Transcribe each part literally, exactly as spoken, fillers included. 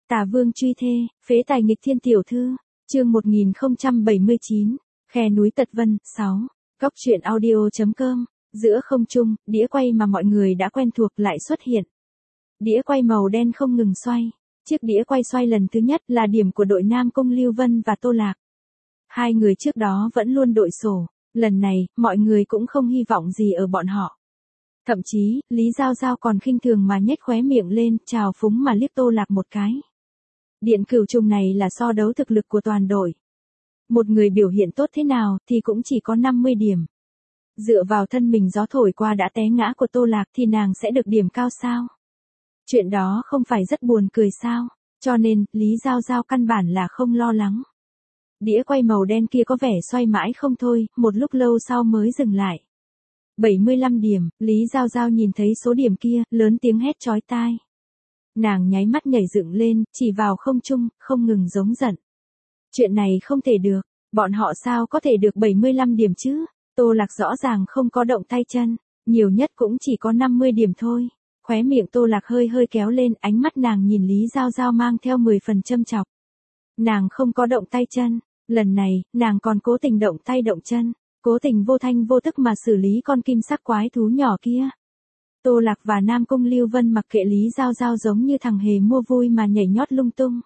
Tả Vương truy thê, phế tài nghịch thiên tiểu thư, chương một nghìn không trăm bảy mươi chín, khe núi Tật Vân, sáu, góc truyện audio.com, giữa không trung, đĩa quay mà mọi người đã quen thuộc lại xuất hiện. Đĩa quay màu đen không ngừng xoay, chiếc đĩa quay xoay lần thứ nhất là điểm của đội Nam Cung Lưu Vân và Tô Lạc. Hai người trước đó vẫn luôn đội sổ, lần này, mọi người cũng không hy vọng gì ở bọn họ. Thậm chí, Lý Giao Giao còn khinh thường mà nhếch khóe miệng lên, trào phúng mà liếc Tô Lạc một cái. Điện cửu trùng này là so đấu thực lực của toàn đội. Một người biểu hiện tốt thế nào thì cũng chỉ có năm mươi điểm. Dựa vào thân mình gió thổi qua đã té ngã của Tô Lạc thì nàng sẽ được điểm cao sao? Chuyện đó không phải rất buồn cười sao? Cho nên, Lý Giao Giao căn bản là không lo lắng. Đĩa quay màu đen kia có vẻ xoay mãi không thôi, một lúc lâu sau mới dừng lại. bảy mươi lăm điểm, Lý Giao Giao nhìn thấy số điểm kia, lớn tiếng hét chói tai. Nàng nháy mắt nhảy dựng lên, chỉ vào không trung, không ngừng giống giận. Chuyện này không thể được, bọn họ sao có thể được bảy mươi lăm điểm chứ? Tô Lạc rõ ràng không có động tay chân, nhiều nhất cũng chỉ có năm mươi điểm thôi. Khóe miệng Tô Lạc hơi hơi kéo lên, ánh mắt nàng nhìn Lý Giao Giao mang theo mười phần châm chọc. Nàng không có động tay chân, lần này, nàng còn cố tình động tay động chân, cố tình vô thanh vô tức mà xử lý con kim sắc quái thú nhỏ kia. Tô Lạc và Nam Cung Lưu Vân mặc kệ Lý Giao Giao giống như thằng hề mua vui mà nhảy nhót lung tung.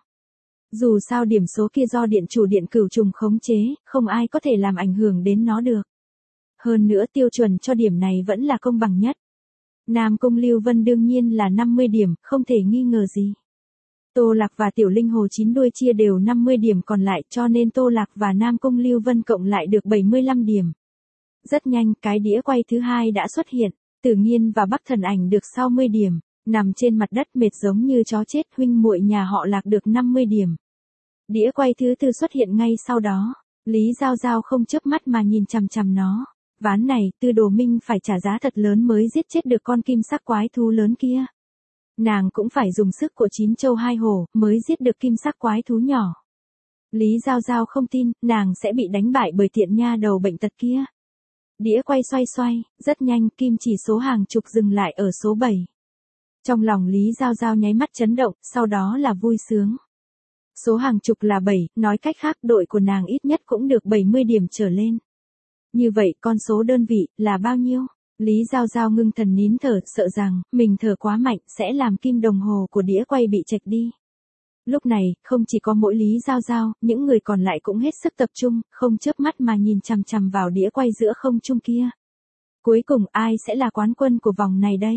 Dù sao điểm số kia do điện chủ điện cửu trùng khống chế, không ai có thể làm ảnh hưởng đến nó được. Hơn nữa tiêu chuẩn cho điểm này vẫn là công bằng nhất. Nam Cung Lưu Vân đương nhiên là năm mươi điểm, không thể nghi ngờ gì. Tô Lạc và Tiểu Linh Hồ chín đuôi chia đều năm mươi điểm còn lại, cho nên Tô Lạc và Nam Cung Lưu Vân cộng lại được bảy mươi lăm điểm. Rất nhanh, cái đĩa quay thứ hai đã xuất hiện. Tử Nghiên và Bắc Thần Ảnh được sáu mươi điểm, nằm trên mặt đất mệt giống như chó chết, huynh muội nhà họ Lạc được năm mươi điểm. Đĩa quay thứ tư xuất hiện ngay sau đó, Lý Giao Giao không chớp mắt mà nhìn chằm chằm nó. Ván này, Tư Đồ Minh phải trả giá thật lớn mới giết chết được con kim sắc quái thú lớn kia. Nàng cũng phải dùng sức của chín châu hai hổ mới giết được kim sắc quái thú nhỏ. Lý Giao Giao không tin, nàng sẽ bị đánh bại bởi tiện nha đầu bệnh tật kia. Đĩa quay xoay xoay, rất nhanh, kim chỉ số hàng chục dừng lại ở số bảy. Trong lòng Lý Giao Giao nháy mắt chấn động, sau đó là vui sướng. Số hàng chục là bảy, nói cách khác đội của nàng ít nhất cũng được bảy mươi điểm trở lên. Như vậy con số đơn vị là bao nhiêu? Lý Giao Giao ngưng thần nín thở, sợ rằng mình thở quá mạnh sẽ làm kim đồng hồ của đĩa quay bị chệch đi. Lúc này, không chỉ có mỗi Lý Giao Giao, những người còn lại cũng hết sức tập trung, không chớp mắt mà nhìn chằm chằm vào đĩa quay giữa không trung kia. Cuối cùng ai sẽ là quán quân của vòng này đây?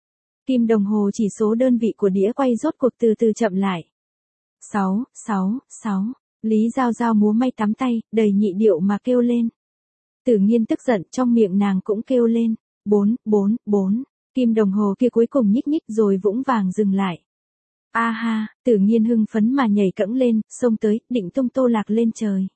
Kim đồng hồ chỉ số đơn vị của đĩa quay rốt cuộc từ từ chậm lại. sáu, sáu, sáu, Lý Giao Giao múa may tắm tay, đầy nhị điệu mà kêu lên. Tử Nghiên tức giận, trong miệng nàng cũng kêu lên. bốn, bốn, bốn, kim đồng hồ kia cuối cùng nhích nhích rồi vững vàng dừng lại. A ha, Tử Nghiên hưng phấn mà nhảy cẫng lên, xông tới, định tung Tô Lạc lên trời.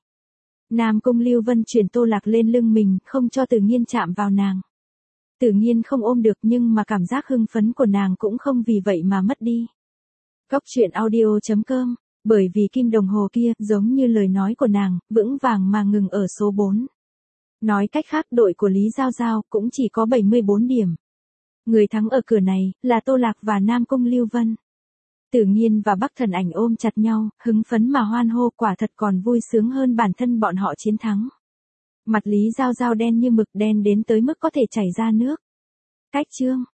Nam Cung Lưu Vân chuyển Tô Lạc lên lưng mình, không cho Tử Nghiên chạm vào nàng. Tử Nghiên không ôm được nhưng mà cảm giác hưng phấn của nàng cũng không vì vậy mà mất đi. Góc truyện audio.com, bởi vì kim đồng hồ kia, giống như lời nói của nàng, vững vàng mà ngừng ở số bốn. Nói cách khác đội của Lý Giao Giao cũng chỉ có bảy mươi bốn điểm. Người thắng ở cửa này, là Tô Lạc và Nam Cung Lưu Vân. Tử Nghiên và Bắc Thần Ảnh ôm chặt nhau, hứng phấn mà hoan hô, quả thật còn vui sướng hơn bản thân bọn họ chiến thắng. Mặt Lý Giao Giao đen như mực, đen đến tới mức có thể chảy ra nước. Cách chương.